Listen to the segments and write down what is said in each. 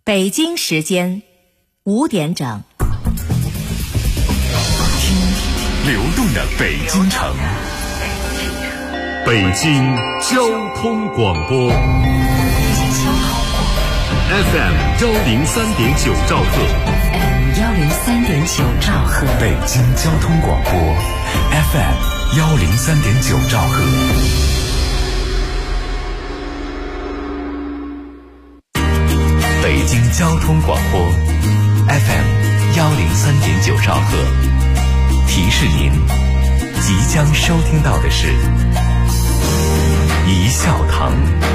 北京时间5点整， 听流动的北京城，北京交通广播 FM 103.9兆赫， 103.9兆赫， 北京交通广播 FM 103.9兆赫。北京交通广播 FM 103.9兆赫，提示您即将收听到的是一笑堂。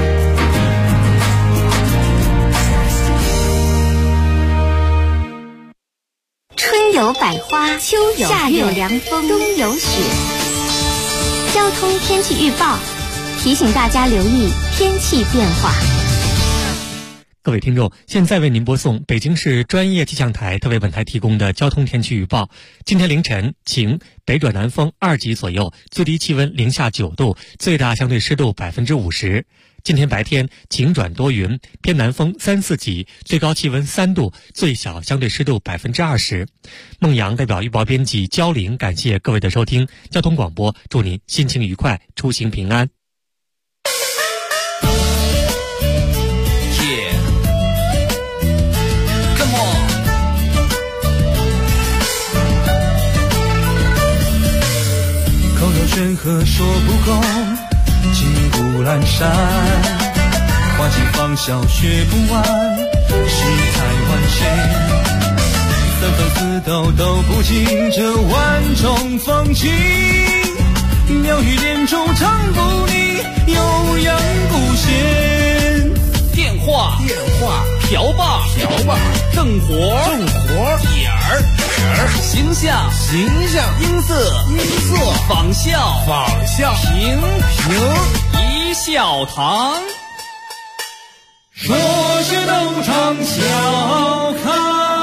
春有百花，秋有夏有凉风，冬有雪。交通天气预报提醒大家留意天气变化。 各位听众，现在为您播送北京市专业气象台特为本台提供的交通天气预报。今天凌晨晴，北转南风2级左右，最低气温零下9度，最大相对湿度50%。今天白天晴转多云，偏南风3、4级，最高气温3度，最小相对湿度20%。孟阳代表预报编辑焦玲，感谢各位的收听。交通广播祝您心情愉快，出行平安。 口有悬河说不够，金谷阑珊，花季芳笑学不完，世态万千，三分四斗都不尽这万种风情，妙语连珠唱不腻，悠扬古弦， 电话瓢把正活点儿形象音色仿效平一笑堂， 说学逗唱笑开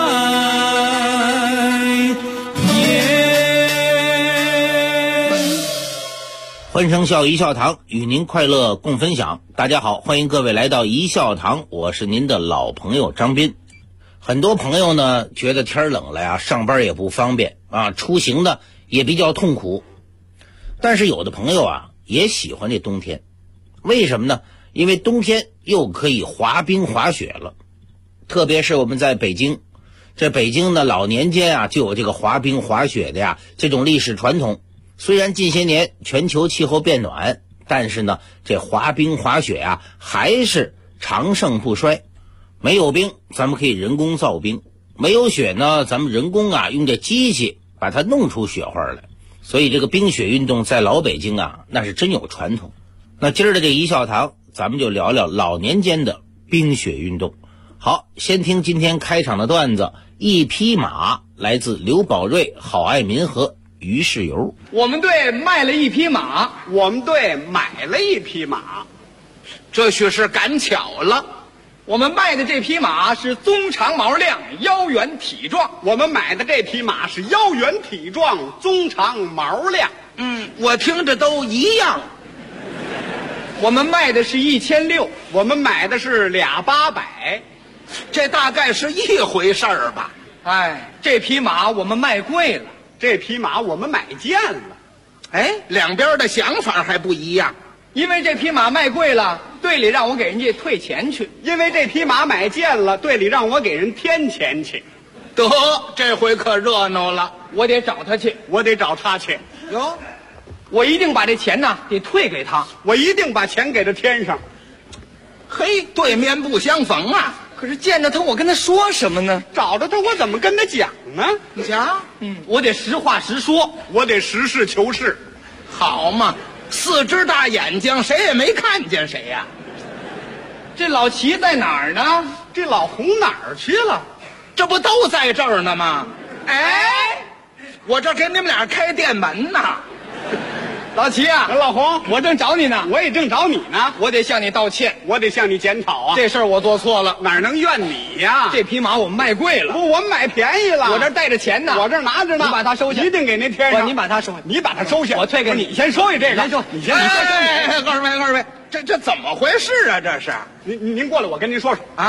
颜。 欢声笑一笑堂，与您快乐共分享。大家好，欢迎各位来到一笑堂，我是您的老朋友张斌。很多朋友呢觉得天冷了呀，上班也不方便啊，出行呢也比较痛苦。但是有的朋友啊也喜欢这冬天，为什么呢？因为冬天又可以滑冰滑雪了。特别是我们在北京，这北京呢老年间啊就有这个滑冰滑雪的呀这种历史传统。虽然近些年全球气候变暖，但是呢这滑冰滑雪啊还是长盛不衰。没有冰，咱们可以人工造冰；没有雪呢，咱们人工啊用这机器把它弄出雪花来。所以这个冰雪运动在老北京啊那是真有传统。那今儿的这一笑堂，咱们就聊聊老年间的冰雪运动。好，先听今天开场的段子，一匹马，来自刘宝瑞、好爱民和于世友。 我们队卖了一匹马， 我们队买了一匹马， 这许是赶巧了。我们卖的这匹马是鬃长毛亮，腰圆体壮。 我们买的这匹马是腰圆体壮，鬃长毛亮。 我听着都一样。我们卖的是1600， 我们买的是200-800， 这大概是一回事儿吧。哎，这匹马我们卖贵了， 这匹马我们买贱了。 哎，两边的想法还不一样。因为这匹马卖贵了，队里让我给人家退钱去； 因为这匹马买贱了，队里让我给人添钱去。 得，这回可热闹了，我得找他去， 我得找他去。 哟，我一定把这钱呢得退给他， 我一定把钱给他添上。 嘿，对面不相逢啊！可是见着他，我跟他说什么呢？ 找着他，我怎么跟他讲呢？ 你瞧，我得实话实说， 我得实事求是。 好嘛。4只大眼睛，谁也没看见谁呀。这老齐在哪儿呢？ 这老红哪儿去了？ 这不都在这儿呢吗？哎，我这给你们俩开店门呢。老齐啊， 老红， 我正找你呢。 我也正找你呢。 我得向你道歉， 我得向你检讨啊。 这事儿我做错了， 哪能怨你呀？ 这匹马我们卖贵了， 不，我们买便宜了。 我这带着钱呢， 我这拿着呢。 你把它收下， 一定给您添上。 你把它收下， 你把它收下， 我退给你。 你先收下这个， 你先收。二位，这怎么回事啊？这是您过来，我跟您说说啊。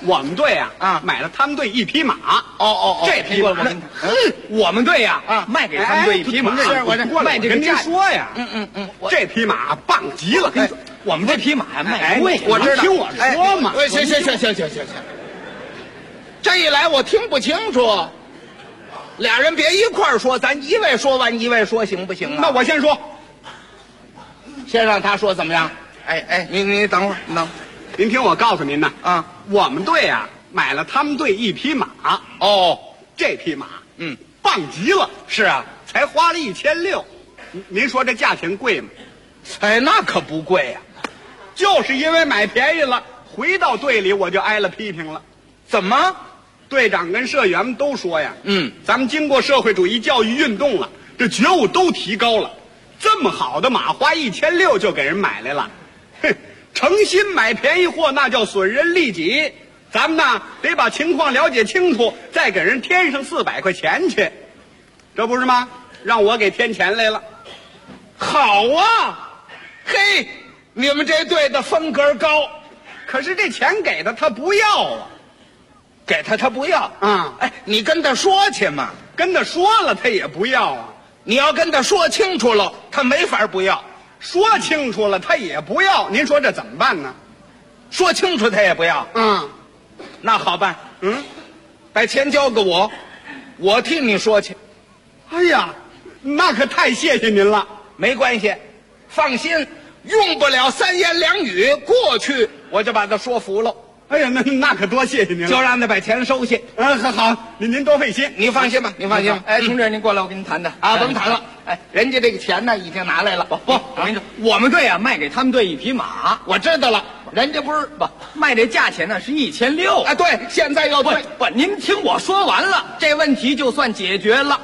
我们队买了他们队一匹马。这匹马我们队卖给他们队一匹马。 是我这卖这个跟您说呀，这匹马棒极了。 我们这匹马卖贵， 我知道。听我说嘛。 行，这一来我听不清楚，俩人别一块儿说，咱一位说完一位说，行不行啊？ 那我先说， 先让他说怎么样？你等会儿， 您听我告诉您呐，我们队买了他们队一匹马。这匹马棒极了。 是啊， 才花了1600。您说这价钱贵吗？ 那可不贵呀。 就是因为买便宜了，回到队里我就挨了批评了。 怎么？ 队长跟社员们都说呀，咱们经过社会主义教育运动了，这觉悟都提高了。这么好的马花1600就给人买来了，诚心买便宜货那叫损人利己。咱们呢得把情况了解清楚，再给人添上400块钱去，这不是吗？让我给添钱来了。 好啊，嘿，你们这队的风格高。 可是这钱给他不要啊。 给他不要你跟他说去嘛。 跟他说了他也不要啊。 你要跟他说清楚了，他没法不要。 说清楚了他也不要，您说这怎么办呢？ 说清楚他也不要。那好办。把钱交给我，我替你说去。 哎呀，那可太谢谢您了。 没关系，放心，用不了3言2语，过去我就把他说服了。 哎呀，那可多谢谢您了。 就让他把钱收下。 好，您多费心。 你放心吧，你放心吧。同志，您过来，我跟您谈谈。甭谈了。人家这个钱呢，已经拿来了。 不，我跟你说，我们队卖给他们队一匹马。 我知道了，人家不是卖这价钱呢是1600。 对，现在要退。 不，您听我说完了，这问题就算解决了。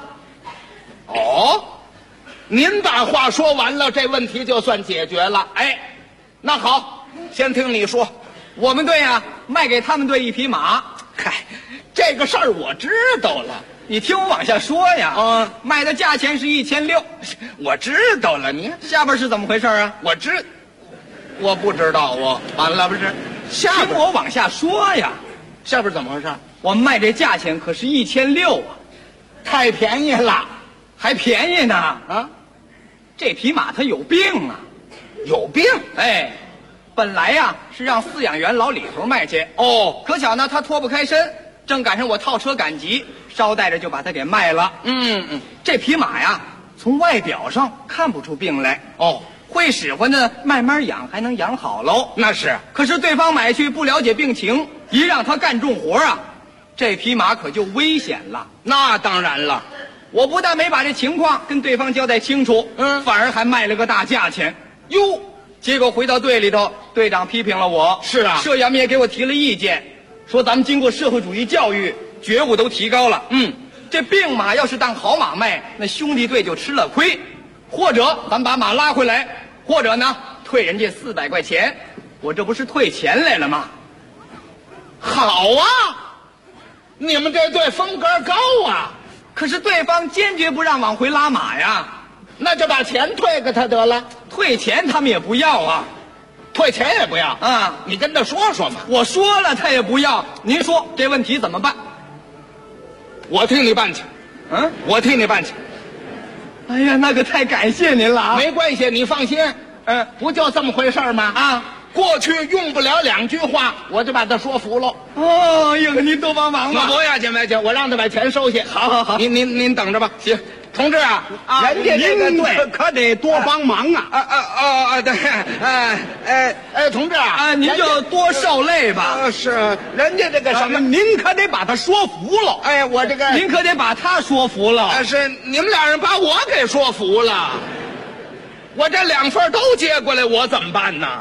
您把话说完了，这问题就算解决了。那好，先听你说。 我们队卖给他们队一匹马。 这个事儿我知道了， 你听我往下说呀。卖的价钱是1600。 我知道了，你下边是怎么回事啊？ 我不知道。完了不是？ 听我往下说呀。 下边怎么回事？ 我卖这价钱可是1600啊， 太便宜了。 还便宜呢？这匹马它有病啊。 有病？ 本来是让饲养员老李头卖去。可巧呢他脱不开身，正赶上我套车赶集，捎带着就把它给卖了。这匹马从外表上看不出病来。会使唤的慢慢养还能养好喽。 那是。 可是对方买去不了解病情，一让他干重活这匹马可就危险了。 那当然了， 我不但没把这情况跟对方交代清楚，反而还卖了个大价钱。结果回到队里头，队长批评了我。 是啊， 社员们也给我提了意见，说咱们经过社会主义教育，觉悟都提高了。这病马要是当好马卖，那兄弟队就吃了亏。或者咱把马拉回来，或者呢退人家400块钱。我这不是退钱来了吗？ 好啊，你们这队风格高啊。 可是对方坚决不让往回拉马呀。 那就把钱退给他得了。 退钱他们也不要啊。 退钱也不要你跟他说说嘛。 我说了他也不要。您说这问题怎么办？ 我替你办去。我替你办去。 哎呀，那可太感谢您了。 没关系，你放心。不就这么回事吗？过去用不了2句话，我就把他说服了。 您多帮忙吧。 不要紧，我让他把钱收下。 好， 您等着吧。行，同志人家这个队可得多帮忙对，同志您就多受累吧。 是，人家这个什么， 您可得把他说服了。 我这个您可得把他说服了。 是你们俩人把我给说服了，我这2份都接过来，我怎么办呢？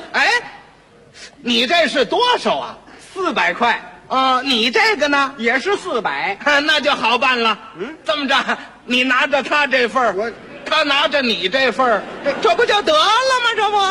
你这是多少 ？400块。 你这个呢也是400。 那就好办了。这么着，你拿着他这份他拿着你这份这不就得了吗？这不，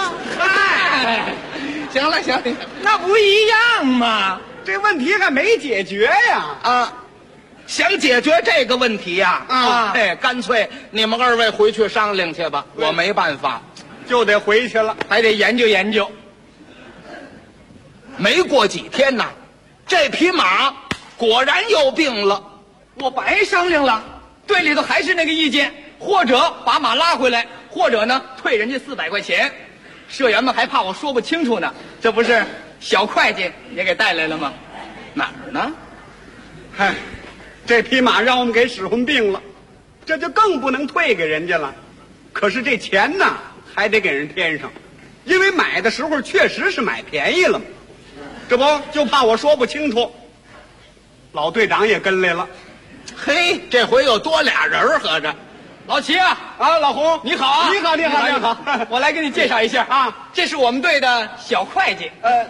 行了， 那不一样吗？ 这问题还没解决呀。 想解决这个问题呀？干脆你们2位回去商量去吧，我没办法， 就得回去了， 还得研究研究。 没过几天呢， 这匹马果然有病了。 我白商量了，队里头还是那个意见，或者把马拉回来，或者呢退人家400块钱。社员们还怕我说不清楚呢，这不是小会计也给带来了吗？哪儿呢？ 嗨，这匹马让我们给使唤病了，这就更不能退给人家了。可是这钱呢，还得给人添上，因为买的时候确实是买便宜了嘛。这不就怕我说不清楚，老队长也跟来了。 嘿，这回又多俩人合着。 老齐啊， 老洪， 你好啊！ 你好，你好，你好！ 我来给你介绍一下啊，这是我们队的小会计。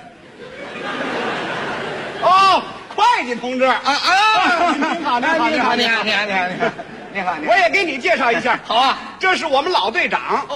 会计同志您好，您好，您好， 你好， 我也给你介绍一下。 好啊， 这是我们老队长。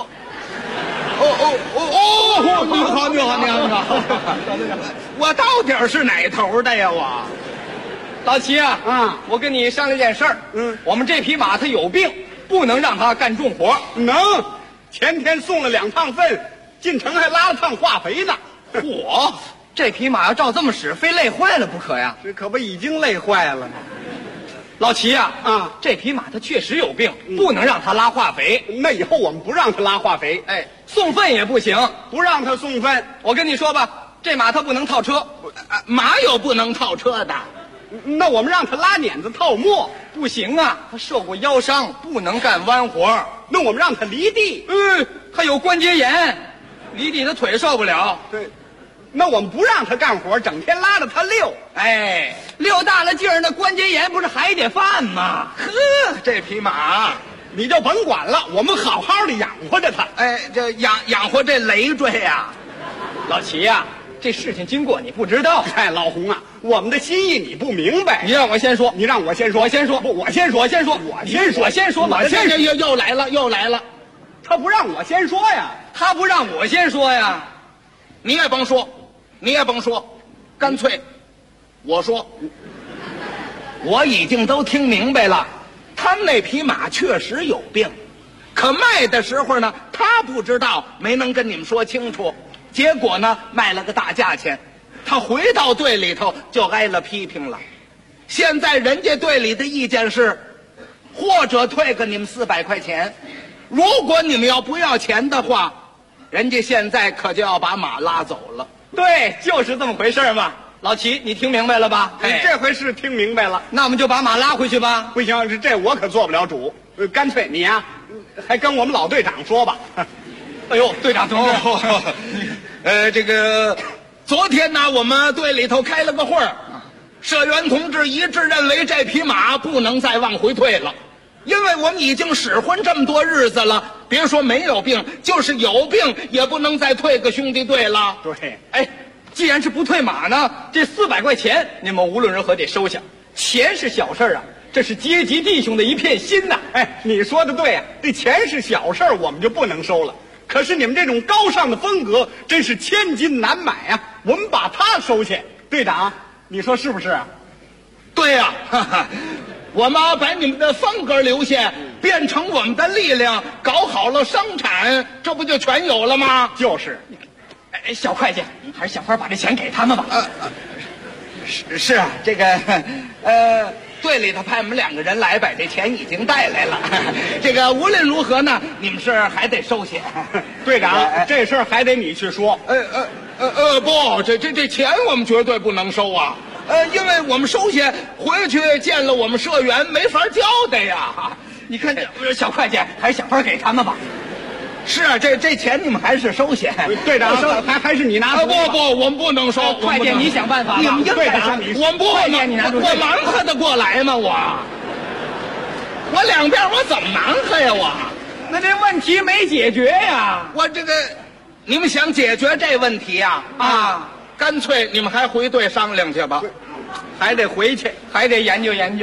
你好。我到底是哪头的呀？我， 老齐啊，我跟你商量件事儿。我们这匹马它有病，不能让它干重活。 能，前天送了2趟粪，进城还拉了趟化肥呢。 嚯，这匹马要照这么使，非累坏了不可呀！ 这可不已经累坏了吗？ 老齐啊，这匹马它确实有病，不能让它拉化肥。 那以后我们不让它拉化肥， 送粪也不行， 不让它送粪。 我跟你说吧，这马它不能套车， 马有不能套车的。 那我们让它拉碾子套磨， 不行啊，它受过腰伤，不能干弯活。 那我们让它犁地， 它有关节炎，犁地它腿受不了。 对。那我们不让他干活，整天拉着他溜， 溜大了劲儿，那关节炎不是还得犯吗？ 呵，这匹马你就甭管了，我们好好的养活着它。 这养活这累赘呀， 老齐呀，这事情经过你不知道。 老洪啊，我们的心意你不明白。 你让我先说， 你让我先说， 我先说， 不，我先说， 我先说， 又来了， 他不让我先说呀， 他不让我先说呀， 你也甭说，干脆我说，我已经都听明白了，他们那匹马确实有病，可卖的时候呢，他不知道，没能跟你们说清楚，结果呢卖了个大价钱，他回到队里头就挨了批评了。现在人家队里的意见是，或者退给你们400块钱，如果你们要不要钱的话，人家现在可就要把马拉走了。 对，就是这么回事嘛。老齐，你听明白了吧？ 这回是听明白了。 那我们就把马拉回去吧。 不行，这我可做不了主。干脆你呀，还跟我们老队长说吧。 哎呦，队长同志， 这个昨天呢，我们队里头开了个会儿，社员同志一致认为这匹马不能再往回退了。因为我们已经使唤这么多日子了，别说没有病，就是有病也不能再退个兄弟队了。 对， 既然是不退马呢，这400块钱你们无论如何得收下。钱是小事啊，这是阶级弟兄的一片心呐。 你说的对啊，这钱是小事我们就不能收了。可是你们这种高尚的风格真是千金难买啊，我们把它收下。队长，你说是不是啊？ 对呀，我们把你们的风格留下，变成我们的力量，搞好了生产，这不就全有了吗？ 就是。 小会计，还是想法把这钱给他们吧。 是啊，这个队里头派我们2个人来，把这钱已经带来了。这个无论如何呢，你们是还得收下。 队长，这事儿还得你去说。 不，这钱我们绝对不能收啊。因为我们收下回去见了我们社员，没法交代呀。 你看，小会计，还是想法给他们吧。 是啊，这钱你们还是收下。 队长，还是你拿出。 不，我们不能收。 会计，你想办法。 你们应该收。我们不会计，你拿出。 我忙活得过来吗？我两边我怎么忙活呀？ 那这问题没解决呀。 我这个，你们想解决这问题呀？干脆你们还回队商量去吧。 还得回去， 还得研究研究。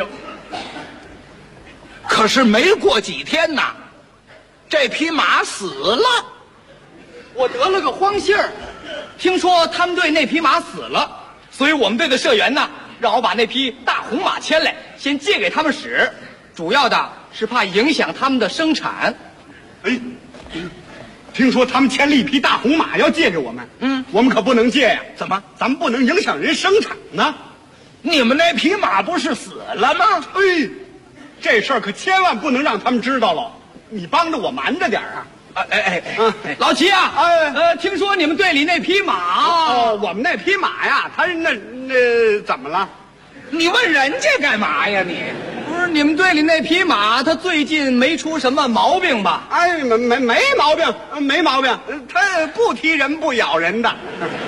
可是没过几天呐，这匹马死了。 我得了个荒信儿，听说他们队那匹马死了，所以我们队的社员呢，让我把那匹大红马牵来，先借给他们使，主要的是怕影响他们的生产。 听说他们牵了一匹大红马要借给我们，我们可不能借呀。 怎么？ 咱们不能影响人生产呢。 你们那匹马不是死了吗？ 哎，这事儿可千万不能让他们知道了，你帮着我瞒着点啊！ 老齐啊，听说你们队里那匹马， 我们那匹马呀，它那怎么了？ 你问人家干嘛呀你？不是你们队里那匹马，它最近没出什么毛病吧？ 哎，没毛病，没毛病，它不踢人不咬人的。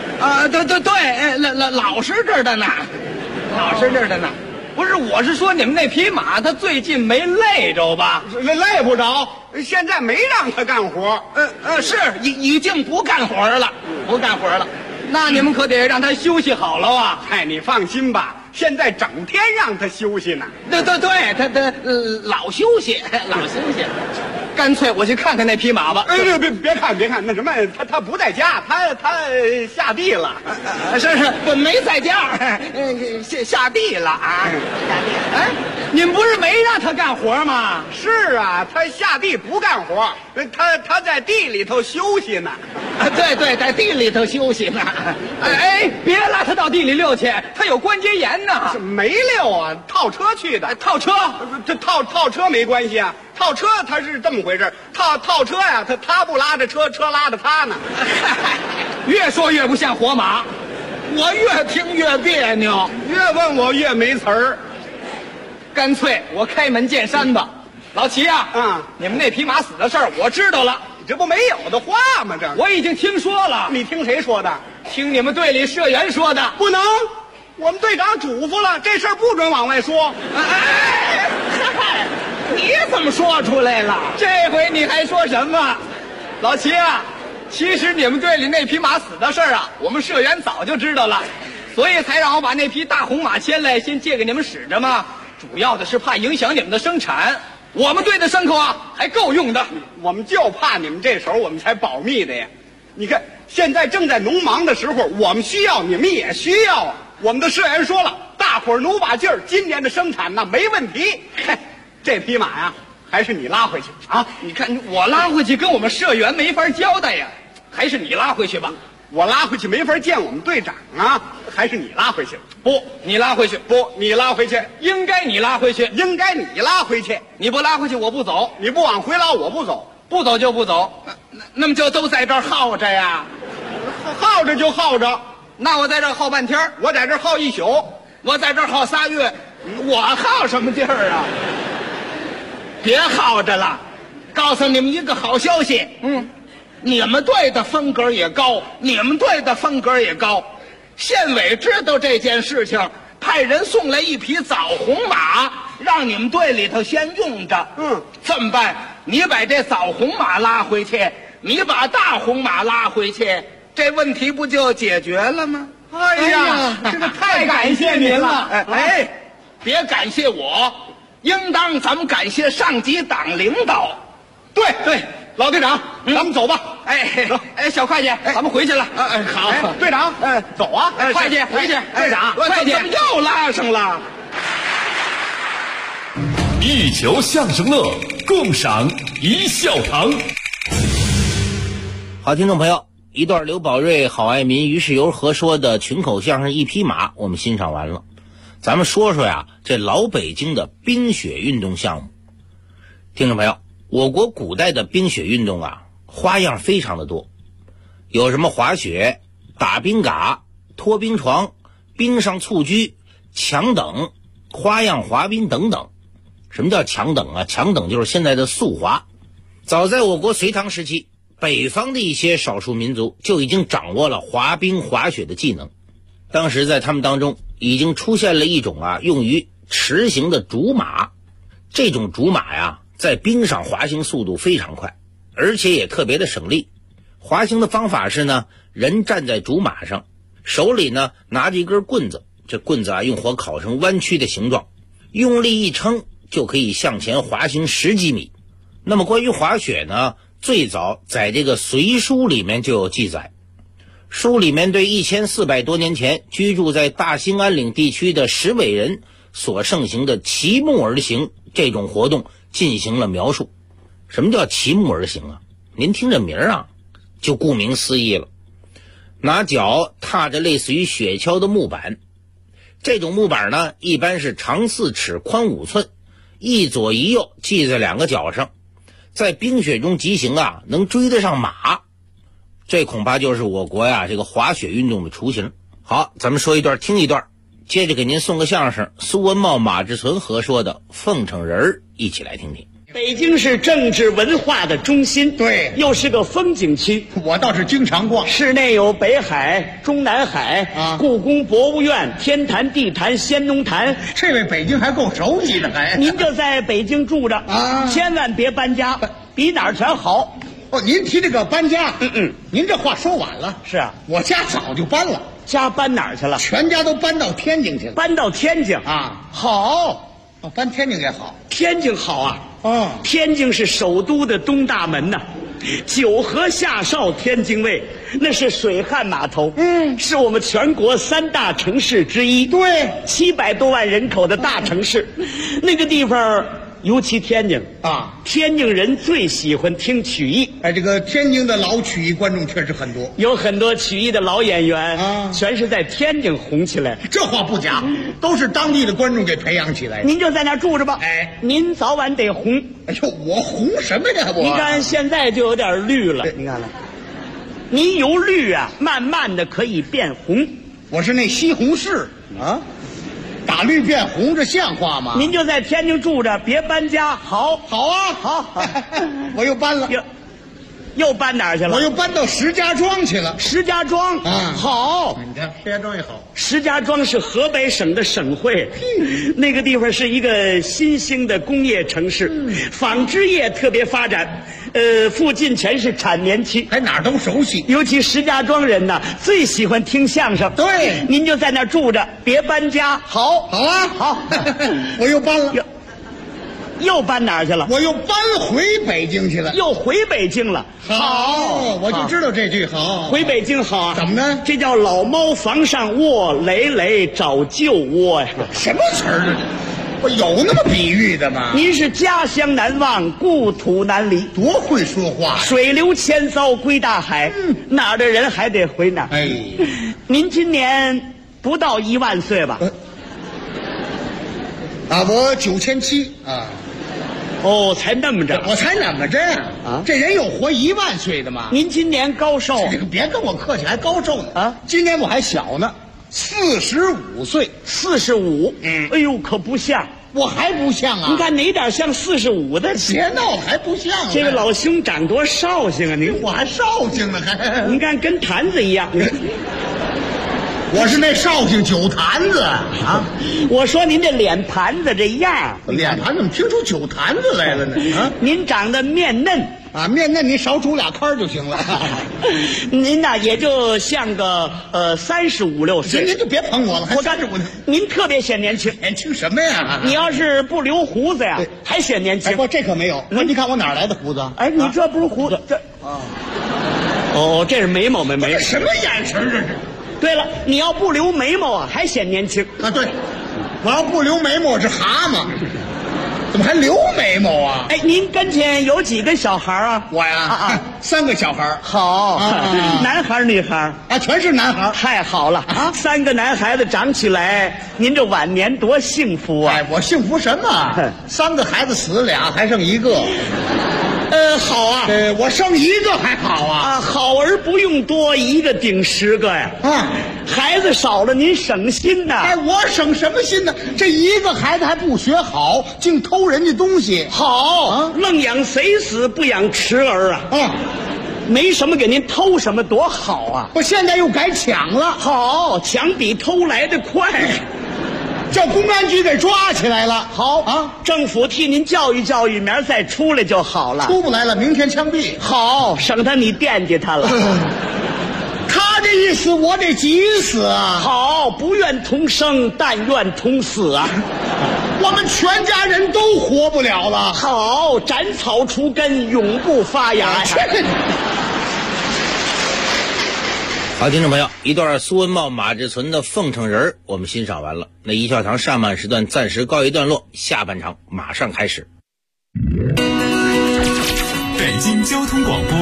对，老实着的呢，老实着的呢。不是，我是说你们那匹马，它最近没累着吧？ 累不着，现在没让它干活。 是已经不干活了，不干活了。那你们可得让它休息好了啊！ 哎，你放心吧，现在整天让它休息呢。 对，它老休息，老休息。干脆我去看看那匹马吧。 别看，那什么，他不在家，他下地了。 是，我没在家，下地了啊，下地。哎，你们不是没让他干活吗？ 是啊，他下地不干活，他在地里头休息呢。 对，在地里头休息呢。哎，别拉他到地里溜去，他有关节炎呢。 没溜啊，套车去的。 套车？ 这套车没关系啊。套车他是这么回事，套车呀，他不拉着车，车拉着他呢。 越说越不像活马，我越听越别扭， 越问我越没词儿。 干脆我开门见山吧。老齐啊，你们那匹马死的事儿我知道了， 这不没有的话吗？这我已经听说了。 你听谁说的？ 听你们队里社员说的。 不能，我们队长嘱咐了，这事儿不准往外说。 你怎么说出来了？这回你还说什么？老齐啊，其实你们队里那匹马死的事儿啊，我们社员早就知道了，所以才让我把那匹大红马牵来，先借给你们使着嘛。主要的是怕影响你们的生产。我们队的牲口啊，还够用的。 我们就怕你们这时候，我们才保密的呀。你看，现在正在农忙的时候，我们需要，你们也需要啊。我们的社员说了，大伙儿努把劲儿，今年的生产那没问题。这匹马呀，还是你拉回去啊！ 你看我拉回去跟我们社员没法交代呀，还是你拉回去吧。 我拉回去没法见我们队长啊，还是你拉回去。 不，你拉回去。 不，你拉回去。 应该你拉回去。 应该你拉回去。 你不拉回去我不走。 你不往回拉我不走。 不走就不走。那么就都在这儿耗着呀？ 耗着就耗着。 那我在这儿耗半天， 我在这儿耗一宿， 我在这儿耗3月，我耗什么劲儿啊？别耗着了，告诉你们一个好消息，你们队的风格也高，你们队的风格也高。县委知道这件事情，派人送来一匹枣红马，让你们队里头先用着。这么办？你把这枣红马拉回去，你把大红马拉回去，这问题不就解决了吗？ 哎呀，这个太感谢您了！ 哎，别感谢我。应当咱们感谢上级党领导。 对，老队长，咱们走吧。 小会计，咱们回去了。 好，队长，走啊！ 会计，回去。 队长， 会计，怎么又拉上了？ 一球相声乐，共赏一笑堂。 好，听众朋友，一段刘宝瑞、郝爱民、于世友合说的群口相声《一匹马》，我们欣赏完了。咱们说说呀，这老北京的冰雪运动项目。听众朋友，我国古代的冰雪运动啊，花样非常的多，有什么滑雪、打冰嘎、拖冰床、冰上蹴鞠、强等、花样滑冰等等。什么叫强等啊？强等就是现在的速滑。早在我国隋唐时期，北方的一些少数民族就已经掌握了滑冰滑雪的技能。当时在他们当中已经出现了一种用于驰行的竹马。这种竹马呀，在冰上滑行速度非常快，而且也特别的省力。滑行的方法是呢，人站在竹马上，手里呢拿着一根棍子，这棍子用火烤成弯曲的形状，用力一撑就可以向前滑行10几米。那么关于滑雪呢，最早在这个《隋书》里面就有记载。书里面对1400多年前居住在大兴安岭地区的石伟人所盛行的骑木而行这种活动进行了描述。什么叫骑木而行啊？您听这名就顾名思义了，拿脚踏着类似于雪橇的木板， 这种木板呢，一般是长4尺，宽5寸，一左一右系在2个脚上，在冰雪中疾行啊，能追得上马。这恐怕就是我国呀这个滑雪运动的雏形。好，咱们说一段听一段，接着给您送个相声，苏文茂、马志存合说的《凤城人》，一起来听听。 北京是政治文化的中心， 对， 又是个风景区。 我倒是经常逛。 市内有北海、中南海啊， 故宫博物院、天坛、地坛、先农坛。 这位北京还够熟悉的，还。 您就在北京住着啊， 千万别搬家，比哪儿全好。 哦，您提这个搬家，您这话说晚了。 是啊， 我家早就搬了。 家搬哪儿去了？ 全家都搬到天津去了。 搬到天津啊， 好。 哦，搬天津也好。 天津好啊。 哦， 天津是首都的东大门呐，九河下哨天津卫，那是水旱码头，是我们全国3大城市之一。 对 ，700多万人口的大城市，那个地方。尤其天津啊， 天津人最喜欢听曲艺。 哎，这个天津的老曲艺观众确实很多， 有很多曲艺的老演员啊， 全是在天津红起来。 这话不假，都是当地的观众给培养起来的。 您就在那儿住着吧， 哎， 您早晚得红。 哎呦，我红什么呀？我你看现在就有点绿了，你看了，您由绿啊，慢慢的可以变红。 我是那西红柿啊。打绿变红，这像话吗？ 您就在天津住着，别搬家。好， 好啊， 好。 我又搬了， 又搬哪儿去了？ 我又搬到石家庄去了。 石家庄啊， 好。 你看石家庄也好。 石家庄是河北省的省会，那个地方是一个新兴的工业城市，纺织业特别发展。附近全是产棉区， 还哪儿都熟悉。 尤其石家庄人呢，最喜欢听相声。 对， 您就在那儿住着，别搬家。好， 好啊， 好。 我又搬了， 又搬哪儿去了？ 我又搬回北京去了。 又回北京了。 好，我就知道这句好。 回北京好啊？ 怎么呢？ 这叫老猫房上卧，累累找旧窝呀。 什么词儿啊？我有那么比喻的吗？ 您是家乡难忘，故土难离， 多会说话！ 水流千艘归大海，哪儿的人还得回哪儿。 哎， 您今年不到1万岁吧？ 我9700啊。 哦，才那么着， 我才那么着啊！这人有活1万岁的吗？ 您今年高寿？ 别跟我客气，还高寿呢啊！今年我还小呢。45岁 ，45，哎呦，可不像， 我还不像啊！ 你看哪点像45的？ 别闹，还不像。 这位老兄长多绍兴啊！您我还绍兴呢，还你看跟坛子一样。 我是那绍兴酒坛子啊！ 我说您这脸盘子这样， 脸盘怎么听出酒坛子来了呢？啊， 您长得面嫩啊，面嫩，你少煮2糠就行了。 您呐，也就像个35、6岁。 您就别捧我了，还35呢。 您特别显年轻， 年轻什么呀？ 你要是不留胡子呀，还显年轻。 不，这可没有。你看我哪来的胡子？ 哎，你这不是胡子，这哦，这是眉毛，眉这什么眼神这是？ 对了，你要不留眉毛啊，还显年轻啊。对，我要不留眉毛，我是蛤蟆。怎么还留眉毛啊？ 哎，您跟前有几个小孩啊？ 我呀，3个小孩。 好，男孩女孩啊，全是男孩。 太好了啊！3个男孩子长起来，您这晚年多幸福啊！ 哎，我幸福什么？3个孩子死了，还剩1个。 好啊。 我生1个还好啊。 好而不用多，1个顶10个呀。孩子少了您省心呐。 哎，我省什么心呢？这1个孩子还不学好，净偷人家东西。 好，愣养谁死不养迟儿啊。没什么给您偷什么多好啊。 我现在又改抢了。 好，抢比偷来的快。 叫公安局给抓起来了。 好啊，政府替您教育教育，明儿再出来就好了。 出不来了，明天枪毙。 好，省得你惦记他了。 他这意思我得急死啊！ 好，不愿同生，但愿同死啊！ 我们全家人都活不了了。 好，斩草除根，永不发芽。 好，听众朋友，一段苏文茂、马志存的《凤城人》我们欣赏完了。那一笑堂上半时段暂时告一段落，下半场马上开始。 北京交通广播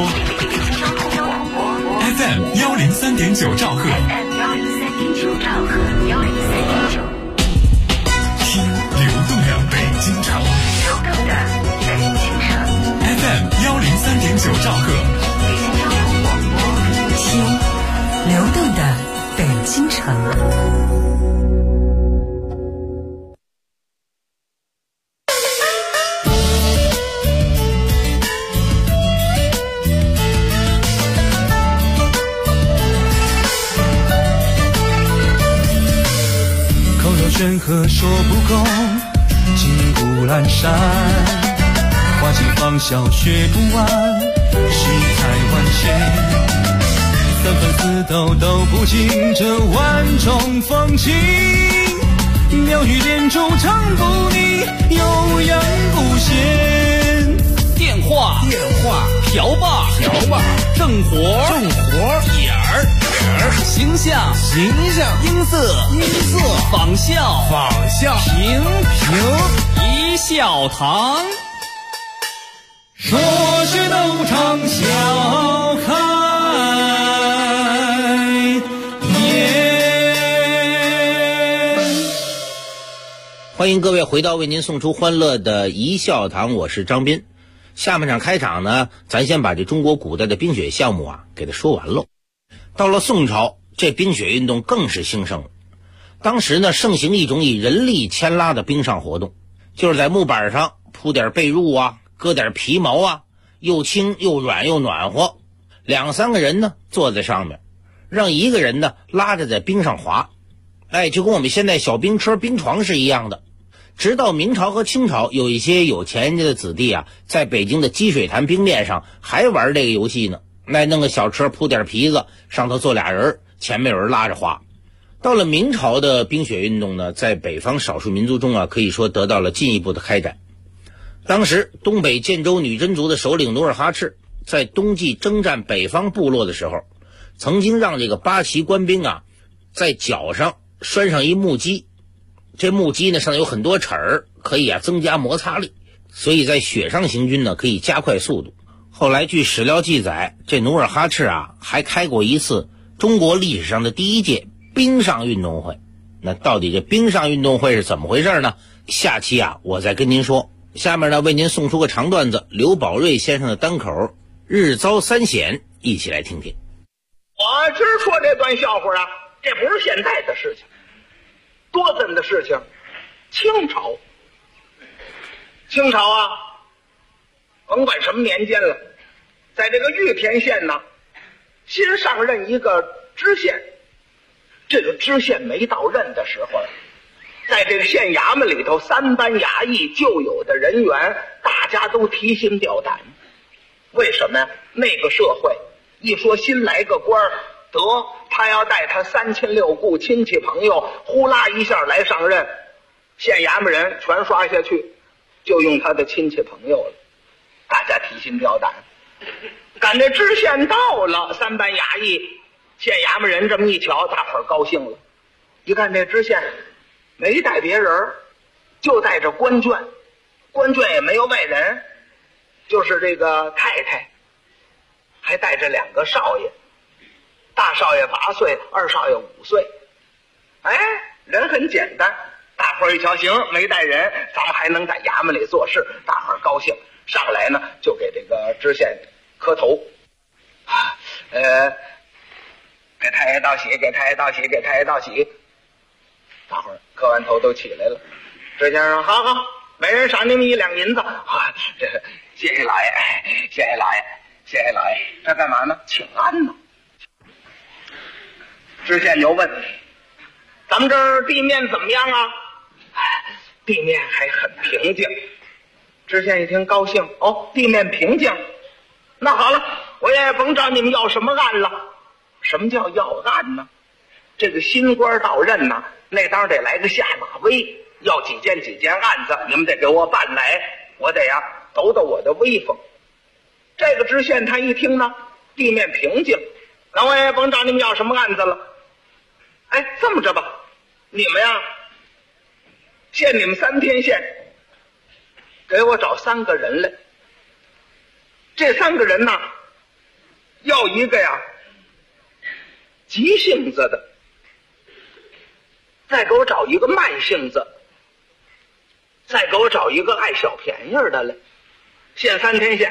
FM 103.9兆赫。 9兆赫。 北京交通广播， 心流动的北京城。 山河说不够，金谷阑珊，花季芳笑学不完，世态万千，三分四斗都不尽这万种风情，妙语连珠唱不腻，悠扬不闲。 电话瓢把正活点儿形象音色仿效平一笑堂， 说学逗唱笑开颜。 欢迎各位回到为您送出欢乐的一笑堂，我是张斌。下半场开场呢，咱先把这中国古代的冰雪项目给它说完喽。到了宋朝，这冰雪运动更是兴盛了。当时呢，盛行一种以人力牵拉的冰上活动，就是在木板上铺点被褥搁点皮毛又轻又软又暖和，2、3个人呢坐在上面，让一个人呢拉着在冰上滑，就跟我们现在小冰车冰床是一样的。直到明朝和清朝，有一些有钱人家的子弟在北京的积水潭冰面上还玩这个游戏呢。弄个小车铺点皮子，上头坐俩人，前面有人拉着滑。到了明朝的冰雪运动呢，在北方少数民族中可以说得到了进一步的开展。当时东北建州女真族的首领努尔哈赤在冬季征战北方部落的时候，曾经让这个八旗官兵在脚上拴上一木屐，这木屐呢上有很多齿儿，可以增加摩擦力，所以在雪上行军呢可以加快速度。后来据史料记载，这努尔哈赤还开过一次中国历史上的第1届冰上运动会。那到底这冰上运动会是怎么回事呢？下期我再跟您说。下面呢为您送出个长段子，刘宝瑞先生的单口《日遭3险》，一起来听听。 我今儿说这段笑话这不是现在的事情，多真的事情。清朝甭管什么年间了，在这个玉田县新上任一个知县。这个知县没到任的时候，在这个县衙门里头，3班衙役旧有的人员，大家都提心吊胆。为什么呀？那个社会一说新来个官儿，得他要带他3亲6故亲戚朋友，呼啦一下来上任，县衙门人全刷下去，就用他的亲戚朋友了。大家提心吊胆。赶这知县到了，3班衙役县衙门人这么一瞧，大伙儿高兴了。一看这知县没带别人，就带着官眷，官眷也没有外人，就是这个太太，还带着2个少爷，大少爷8岁，二少爷5岁。人很简单。大伙儿一瞧，行，没带人，咱们还能在衙门里做事，大伙儿高兴。上来呢，就给这个知县磕头，给太爷道喜，给太爷道喜，给太爷道喜。大伙儿磕完头都起来了。知县说：“好，每人赏你们1两银子。”谢谢老爷，谢谢老爷，谢谢老爷。这干嘛呢？请安呢。知县就问：“咱们这儿地面怎么样啊？”地面还很平静。知县一听高兴，地面平静，那好了，我也甭找你们要什么案了。什么叫要案呢？这个新官到任那当得来个下马威，要几件案子，你们得给我办来，我得抖抖我的威风。这个知县他一听呢，地面平静，那我也甭找你们要什么案子了。这么着吧，你们限你们3天限，给我找3个人来。这3个人要一个急性子的，再给我找一个慢性子，再给我找一个爱小便宜的来。限3天限，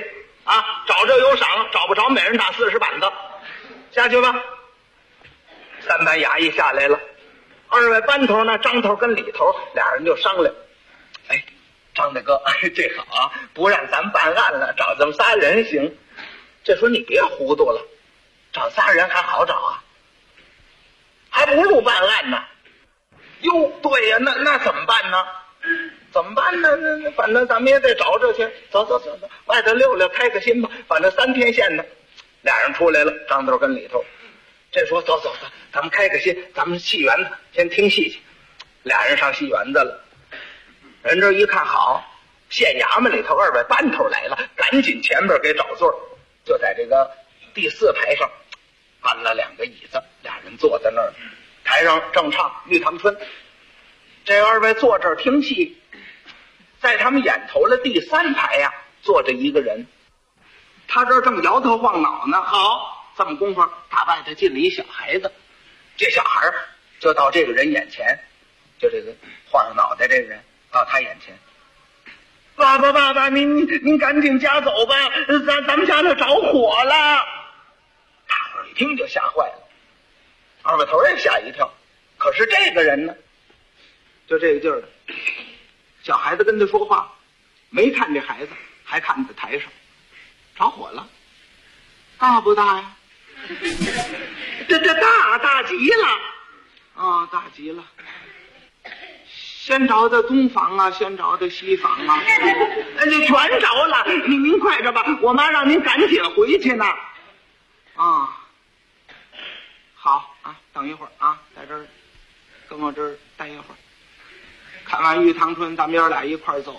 啊，找着有赏，找不着每人打40板子，下去吧。3班衙役下来了，2位班头呢，张头跟李头俩人就商量，哎，张大哥，这好啊，不让咱办案了，找这么仨人行。这说你别糊涂了，找仨人还好找啊，还不如办案呢。哟，对呀，那怎么办呢？怎么办呢？反正咱们也得找着去。走，外头溜溜，开个心吧。反正3天线呢。俩人出来了，张头跟李头。这说走，咱们开个心，咱们戏园子先听戏去。俩人上戏园子了。人这一看好，县衙门里头2位班头来了，赶紧前边给找座，就在这个第4排上搬了2个椅子，俩人坐在那儿。台上正唱《玉堂春》，这2位坐这儿听戏，在他们眼头的第3排呀，坐着一个人，他这儿正摇头晃脑呢。好，这么功夫，打外头进了一小孩子，这小孩就到这个人眼前，就这个晃着脑袋这个人到他眼前，爸爸，您赶紧家走吧，咱们家那着火了。大伙儿一听就吓坏了。2位头也吓一跳，可是这个人呢，就这个劲儿的，小孩子跟他说话，没看这孩子，还看在台上，着火了，大不大呀？这大极了啊，大极了。先着的东房啊，先着的西房啊，这全着了。您快着吧，我妈让您赶紧回去呢。啊。好啊，等一会儿啊，在这儿跟我这儿待一会儿，看完《玉堂春》，咱们爷俩一块儿走。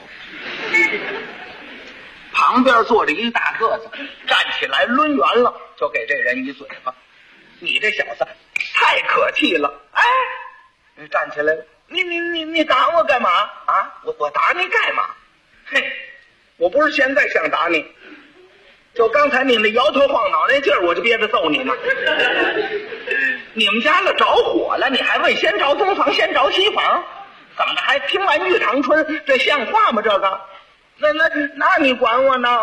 旁边坐着一大个子，站起来抡圆了，就给这人一嘴巴。你这小子太可气了！哎，站起来了，你打我干嘛啊？我打你干嘛？嘿，我不是现在想打你，就刚才你那摇头晃脑那劲儿，我就憋着揍你呢。你们家了着火了，你还问先着东房先着西房？怎么的还听完《玉堂春》？这像话吗？这个，那你管我呢？